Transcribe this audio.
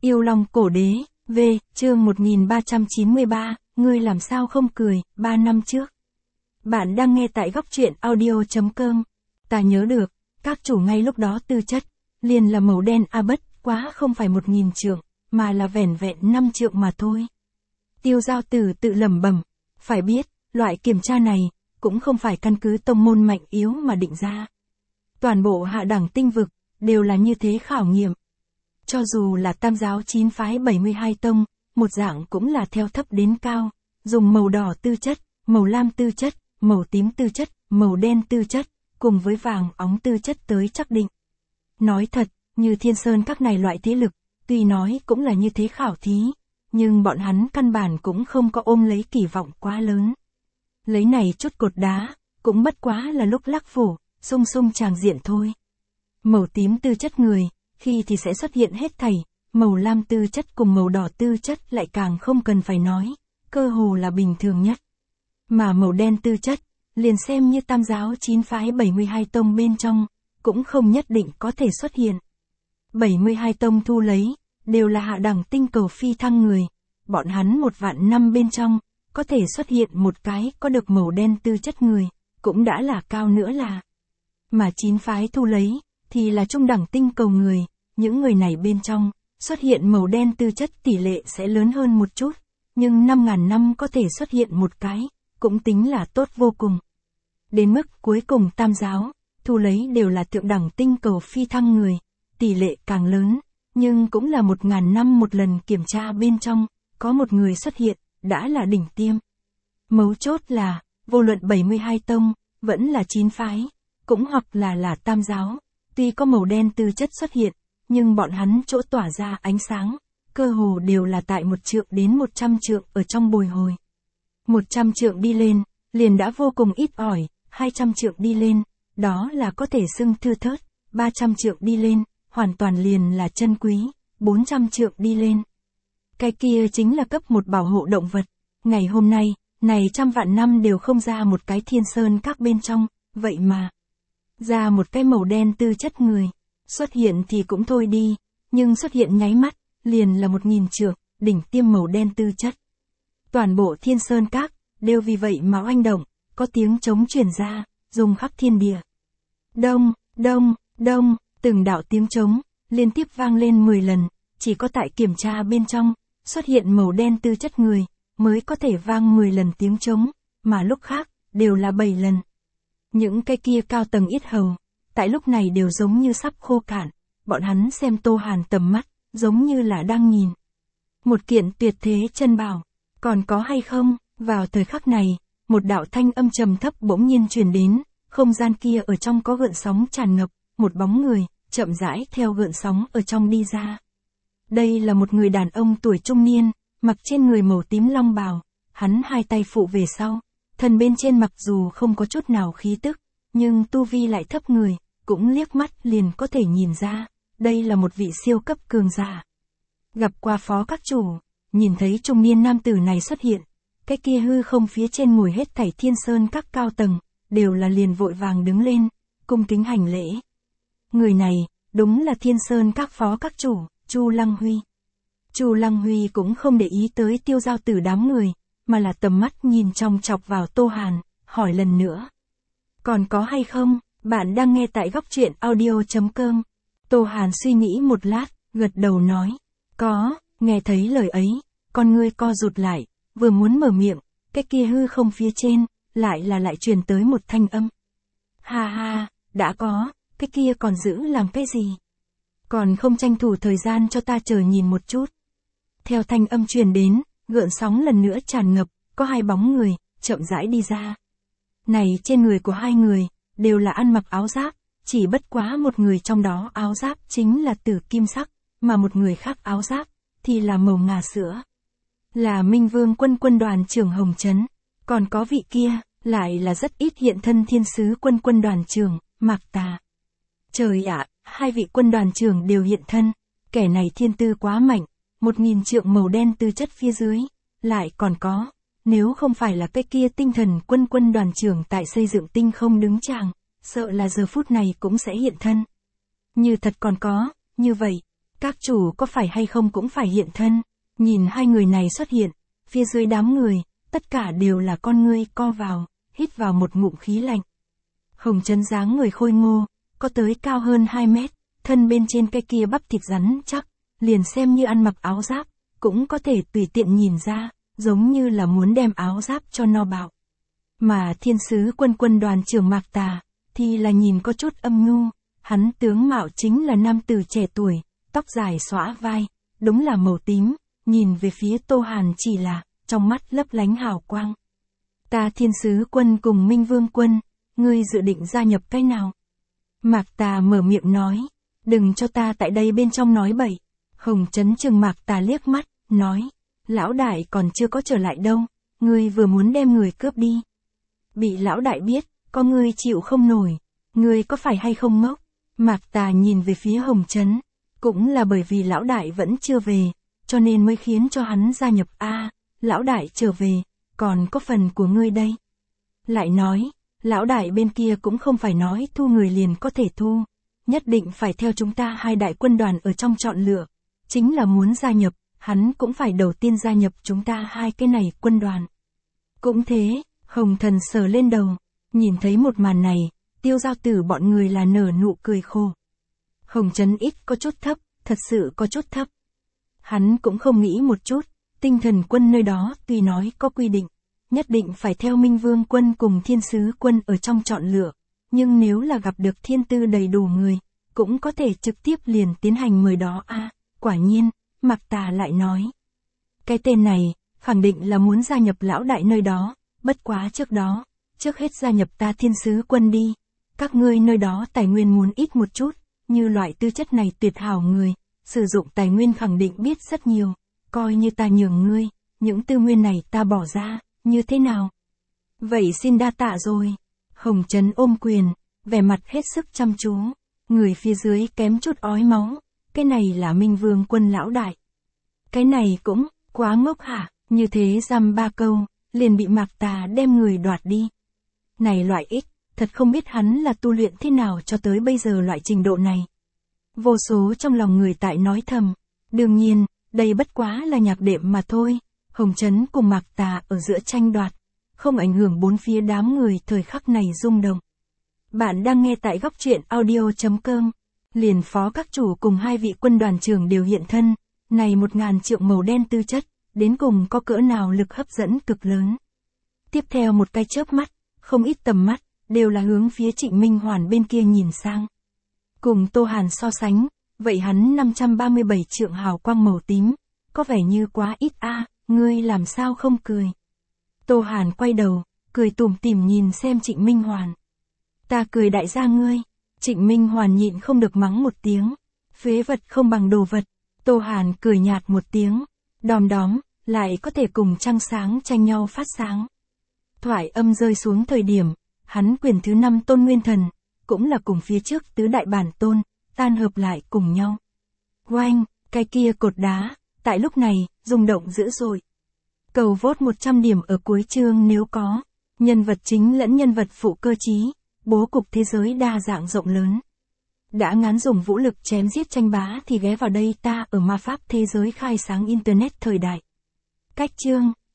Yêu Long Cổ Đế, V, chương 1393, ngươi làm sao không cười, 3 năm trước. Bạn đang nghe tại góc truyện audio.com. Ta nhớ được, các chủ ngay lúc đó tư chất, liền là màu đen bất quá không phải 1000 trượng, mà là vẻn vẹn 5 trượng mà thôi. Tiêu Giao Tử tự lẩm bẩm, phải biết, loại kiểm tra này, cũng không phải căn cứ tông môn mạnh yếu mà định ra. Toàn bộ hạ đẳng tinh vực, đều là như thế khảo nghiệm. Cho dù là tam giáo 9 phái 72 tông, một dạng cũng là theo thấp đến cao, dùng màu đỏ tư chất, màu lam tư chất, màu tím tư chất, màu đen tư chất, cùng với vàng óng tư chất tới chắc định. Nói thật, như Thiên Sơn các này loại thế lực, tuy nói cũng là như thế khảo thí, nhưng bọn hắn căn bản cũng không có ôm lấy kỳ vọng quá lớn. Lấy này chút cột đá, cũng bất quá là lúc lắc phủ, sung sung tràng diện thôi. Màu tím tư chất người, khi thì sẽ xuất hiện hết thảy, màu lam tư chất cùng màu đỏ tư chất lại càng không cần phải nói, cơ hồ là bình thường nhất. Mà màu đen tư chất, liền xem như tam giáo 9 phái 72 tông bên trong, cũng không nhất định có thể xuất hiện. 72 tông thu lấy, đều là hạ đẳng tinh cầu phi thăng người, bọn hắn 1 vạn năm bên trong, có thể xuất hiện một cái có được màu đen tư chất người, cũng đã là cao nữa là. Mà 9 phái thu lấy, thì là trung đẳng tinh cầu người, những người này bên trong, xuất hiện màu đen tư chất tỷ lệ sẽ lớn hơn một chút, nhưng 5.000 năm có thể xuất hiện một cái, cũng tính là tốt vô cùng. Đến mức cuối cùng tam giáo, thu lấy đều là thượng đẳng tinh cầu phi thăng người, tỷ lệ càng lớn, nhưng cũng là 1.000 năm một lần kiểm tra bên trong, có một người xuất hiện, đã là đỉnh tiêm. Mấu chốt là, vô luận 72 tông, vẫn là 9 phái, cũng hoặc là tam giáo, tuy có màu đen tư chất xuất hiện, nhưng bọn hắn chỗ tỏa ra ánh sáng, cơ hồ đều là tại 1 trượng đến 100 trượng ở trong bồi hồi. 100 trượng đi lên, liền đã vô cùng ít ỏi, 200 trượng đi lên, đó là có thể xưng thưa thớt, 300 trượng đi lên, hoàn toàn liền là chân quý, 400 trượng đi lên. Cái kia chính là cấp 1 bảo hộ động vật. Ngày hôm nay, này trăm vạn năm đều không ra một cái Thiên Sơn các bên trong, vậy mà ra một cái màu đen tư chất người. Xuất hiện thì cũng thôi đi, nhưng xuất hiện nháy mắt, liền là 1000 trượng, đỉnh tiêm màu đen tư chất. Toàn bộ Thiên Sơn các, đều vì vậy mà oanh động, có tiếng trống truyền ra, rung khắp thiên địa. Đông, đông, đông, từng đạo tiếng trống, liên tiếp vang lên 10 lần, chỉ có tại kiểm tra bên trong, xuất hiện màu đen tư chất người, mới có thể vang 10 lần tiếng trống, mà lúc khác, đều là 7 lần. Những cái kia cao tầng yết hầu, tại lúc này đều giống như sắp khô cạn, bọn hắn xem Tô Hàn tầm mắt, giống như là đang nhìn một kiện tuyệt thế chân bảo, còn có hay không? Vào thời khắc này, một đạo thanh âm trầm thấp bỗng nhiên truyền đến, không gian kia ở trong có gợn sóng tràn ngập, một bóng người, chậm rãi theo gợn sóng ở trong đi ra. Đây là một người đàn ông tuổi trung niên, mặc trên người màu tím long bào, hắn hai tay phụ về sau, thân bên trên mặc dù không có chút nào khí tức, nhưng tu vi lại thấp người, cũng liếc mắt liền có thể nhìn ra, đây là một vị siêu cấp cường giả. Gặp qua phó các chủ, nhìn thấy trung niên nam tử này xuất hiện, cái kia hư không phía trên ngồi hết thảy Thiên Sơn các cao tầng, đều là liền vội vàng đứng lên, cung kính hành lễ. Người này, đúng là Thiên Sơn các phó các chủ, Chu Lăng Huy. Chu Lăng Huy cũng không để ý tới Tiêu Giao Tử đám người, mà là tầm mắt nhìn chòng chọc vào Tô Hàn, hỏi lần nữa. Còn có hay không? Bạn đang nghe tại góc truyện audio.com. Tô Hàn suy nghĩ một lát, gật đầu nói. Có, nghe thấy lời ấy, con ngươi co rụt lại, vừa muốn mở miệng, cái kia hư không phía trên, lại truyền tới một thanh âm. Ha ha, đã có, cái kia còn giữ làm cái gì? Còn không tranh thủ thời gian cho ta chờ nhìn một chút. Theo thanh âm truyền đến, gợn sóng lần nữa tràn ngập, có 2 bóng người, chậm rãi đi ra. Này trên người của 2 người, đều là ăn mặc áo giáp, chỉ bất quá một người trong đó áo giáp chính là tử kim sắc, mà một người khác áo giáp, thì là màu ngà sữa. Là Minh Vương quân đoàn trưởng Hồng Trấn, còn có vị kia, lại là rất ít hiện thân thiên sứ quân đoàn trưởng, Mạc Tà. Trời ạ, 2 vị quân đoàn trưởng đều hiện thân, kẻ này thiên tư quá mạnh, 1000 trượng màu đen tư chất phía dưới, lại còn có, nếu không phải là cái kia tinh thần quân đoàn trưởng tại xây dựng tinh không đứng chàng, sợ là giờ phút này cũng sẽ hiện thân. Như thật còn có, như vậy, Các chủ có phải hay không cũng phải hiện thân. Nhìn hai người này xuất hiện, phía dưới đám người, tất cả đều là con ngươi co vào, hít vào một ngụm khí lạnh. Hồng Trấn dáng người khôi ngô, có tới cao hơn 2 mét, thân bên trên cái kia bắp thịt rắn chắc, liền xem như ăn mặc áo giáp, cũng có thể tùy tiện nhìn ra, giống như là muốn đem áo giáp cho no bạo. Mà Thiên Sứ quân đoàn trưởng Mạc Tà, thì là nhìn có chút âm nhu, hắn tướng mạo chính là nam tử trẻ tuổi, tóc dài xõa vai, đúng là màu tím, nhìn về phía Tô Hàn chỉ là, trong mắt lấp lánh hào quang. Ta Thiên Sứ quân cùng Minh Vương quân, ngươi dự định gia nhập cái nào? Mạc Tà mở miệng nói, đừng cho ta tại đây bên trong nói bậy. Hồng Trấn trừng Mạc Tà liếc mắt, nói, lão đại còn chưa có trở lại đâu, ngươi vừa muốn đem người cướp đi. Bị lão đại biết, có ngươi chịu không nổi, ngươi có phải hay không ngốc? Mạc Tà nhìn về phía Hồng Trấn, cũng là bởi vì lão đại vẫn chưa về, cho nên mới khiến cho hắn gia nhập a. Lão đại trở về, còn có phần của ngươi đây. Lại nói, lão đại bên kia cũng không phải nói thu người liền có thể thu, nhất định phải theo chúng ta hai đại quân đoàn ở trong chọn lựa, chính là muốn gia nhập, hắn cũng phải đầu tiên gia nhập chúng ta hai cái này quân đoàn. Cũng thế, Hồng Thần sờ lên đầu, nhìn thấy một màn này, Tiêu Giao Tử bọn người là nở nụ cười khổ. Hồng Trấn ít có chút thấp, thật sự có chút thấp. Hắn cũng không nghĩ một chút, tinh thần quân nơi đó tuy nói có quy định, nhất định phải theo Minh Vương quân cùng Thiên Sứ quân ở trong chọn lựa, nhưng nếu là gặp được thiên tư đầy đủ người, cũng có thể trực tiếp liền tiến hành mời đó a. Quả nhiên, Mạc Tà lại nói. Cái tên này, khẳng định là muốn gia nhập lão đại nơi đó, bất quá trước đó, trước hết gia nhập ta Thiên Sứ quân đi. Các ngươi nơi đó tài nguyên muốn ít một chút, như loại tư chất này tuyệt hảo người, sử dụng tài nguyên khẳng định biết rất nhiều, coi như ta nhường ngươi, những tư nguyên này ta bỏ ra, như thế nào? Vậy xin đa tạ rồi. Hồng Trấn ôm quyền, vẻ mặt hết sức chăm chú, người phía dưới kém chút ói máu, cái này là Minh Vương quân lão đại. Cái này cũng, quá ngốc hả, như thế dăm ba câu, liền bị Mạc Tà đem người đoạt đi. Này loại ích, thật không biết hắn là tu luyện thế nào cho tới bây giờ loại trình độ này. Vô số trong lòng người tại nói thầm, đương nhiên, đây bất quá là nhạc đệm mà thôi. Hồng Trấn cùng Mạc Tà ở giữa tranh đoạt, không ảnh hưởng bốn phía đám người thời khắc này rung động. Bạn đang nghe tại góc truyện audio.com. Liền phó các chủ cùng hai vị quân đoàn trưởng đều hiện thân, này 1000 triệu màu đen tư chất, đến cùng có cỡ nào lực hấp dẫn cực lớn. Tiếp theo một cái chớp mắt, không ít tầm mắt, đều là hướng phía Trịnh Minh Hoàn bên kia nhìn sang. Cùng Tô Hàn so sánh, vậy hắn 537 trượng hào quang màu tím, có vẻ như quá ít a. Ngươi làm sao không cười? Tô Hàn quay đầu, cười tủm tỉm nhìn xem Trịnh Minh Hoàn. Ta cười đại gia ngươi. Trịnh Minh Hoàn nhịn không được mắng một tiếng. Phế vật không bằng đồ vật. Tô Hàn cười nhạt một tiếng. Đom đóm, lại có thể cùng trăng sáng tranh nhau phát sáng. Thoại âm rơi xuống thời điểm, hắn quyền thứ 5 tôn nguyên thần, cũng là cùng phía trước tứ đại bản tôn, tan hợp lại cùng nhau. Oanh, cái kia cột đá, tại lúc này, rung động dữ dội. Cầu vote 100 điểm ở cuối chương nếu có. Nhân vật chính lẫn nhân vật phụ cơ trí. Bố cục thế giới đa dạng rộng lớn. Đã ngán dùng vũ lực chém giết tranh bá thì ghé vào đây ta ở ma pháp thế giới khai sáng internet thời đại. Cách chương